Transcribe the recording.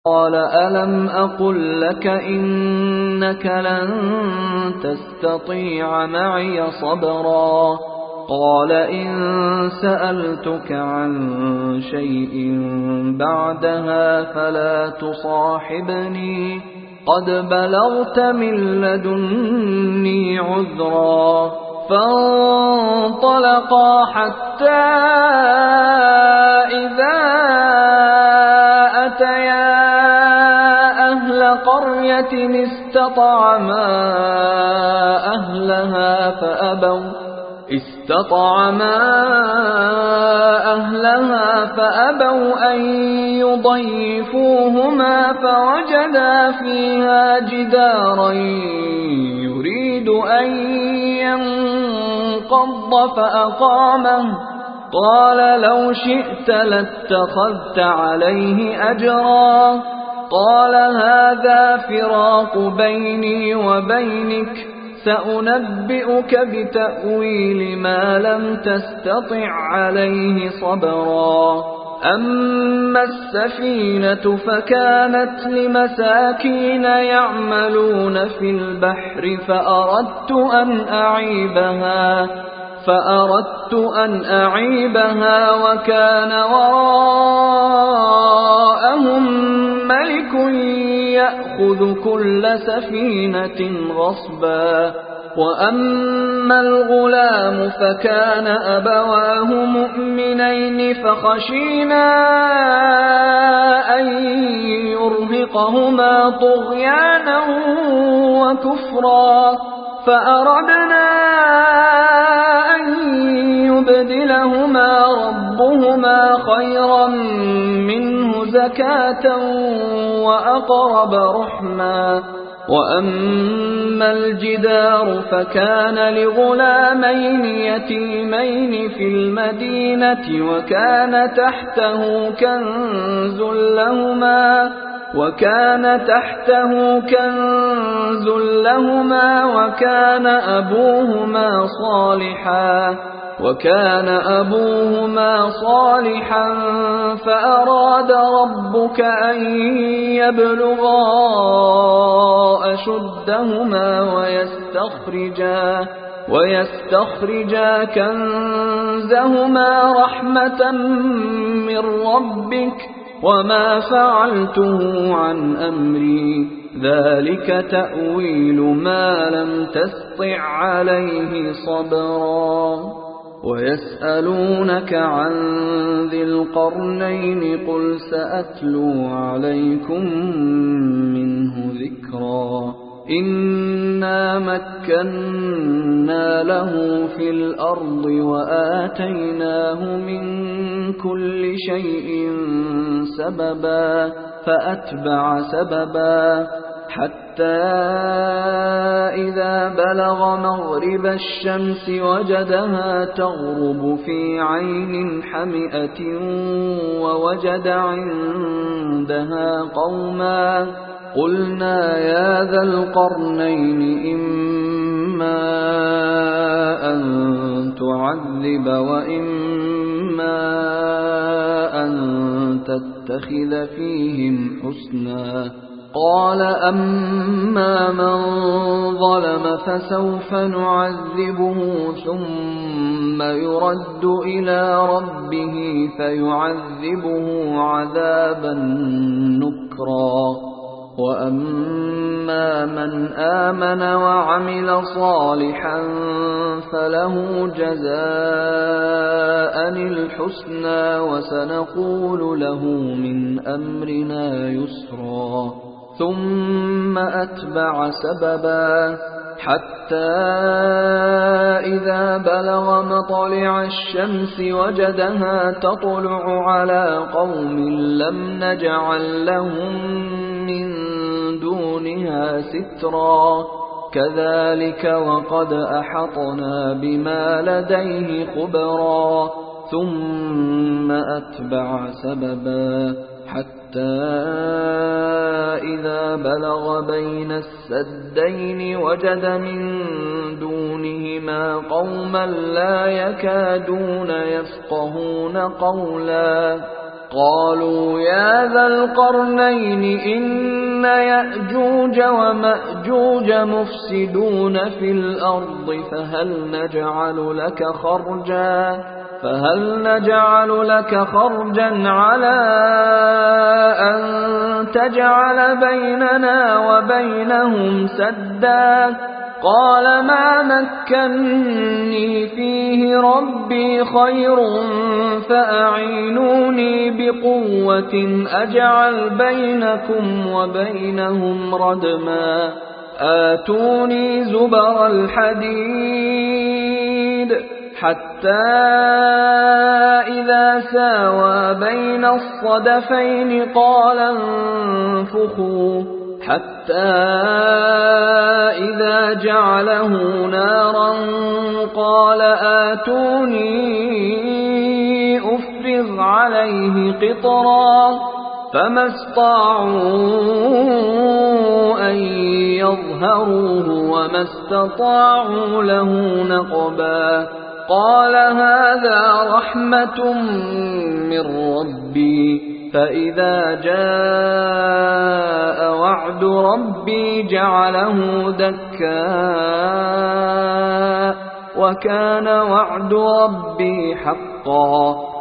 قال ألم أقل لك إنك لن تستطيع معي صبرا قال إن سألتك عن شيء بعدها فلا تصاحبني قد بلغت من لدني عذرا فانطلقا حتى إذا أتيا أهل قرية استطعما أهلها فأبوا أن يضيفوهما فوجدا فيها جدارا يريد أن ينقض فأقامه قال لو شئت لاتخذت عليه أجرا قال هذا فراق بيني وبينك سأنبئك بتأويل ما لم تستطع عليه صبرا أما السفينة فكانت لمساكين يعملون في البحر فأردت أن أعيبها وكان وراءهم ملك يأخذ كل سفينة غصبا وأما الغلام فكان أبواه مؤمنين فخشينا أن يرهقهما طغيانا وكفرا فأردنا أن يبدلهما ربهما خيرا منه زكاة وأقرب رحما وأما الجدار فكان لغلامين يتيمين في المدينة وكان تحته كنز لهما وكان أبوهما صالحا فأراد ربك أن يبلغا أشدهما ويستخرجا كنزهما رحمة من ربك وما فعلته عن أمري ذلك تأويل ما لم تسطع عليه صبرا ويسألونك عن ذي القرنين قل سأتلو عليكم منه ذكرا إنا مكنا له في الأرض وآتيناه من كل شيء سببا فأتبع سببا حتى إذا بلغ مغرب الشمس وجدها تغرب في عين حمئة ووجد عندها قوما قلنا يا ذا القرنين إما أن تعذب وإما أن تتخذ فيهم حسنا قال أما من ظلم فسوف نعذبه ثم يرد إلى ربه فيعذبه عذابا نكرا وأما من آمن وعمل صالحا فله جزاء الحسنى وسنقول له من أمرنا يسرا ثم أتبع سببا حتى إذا بلغ مطلع الشمس وجدها تطلع على قوم لم نجعل لهم من دونها سترا كذلك وقد أحطنا بما لديه خبرا ثم أتبع سببا حتى إذا بلغ بين السدين وجد من دونهما قوما لا يكادون يفقهون قولا قالوا يا ذا القرنين إن يأجوج ومأجوج مفسدون في الأرض فهل نجعل لك خرجا على أن تجعل بيننا وبينهم سدا قال ما مكني فيه ربي خير فأعينوني بقوة أجعل بينكم وبينهم ردما آتوني زبر الحديد حتى إذا ساوى بين الصدفين قال انفخوا حتى إذا جعله نارا قال آتوني أفرغ عليه قطرا فما استطاعوا أن يظهروه وما استطاعوا له نقبا قال هذا رحمة من ربي فإذا جاء وعد ربي جعله دكا وكان وعد ربي حقا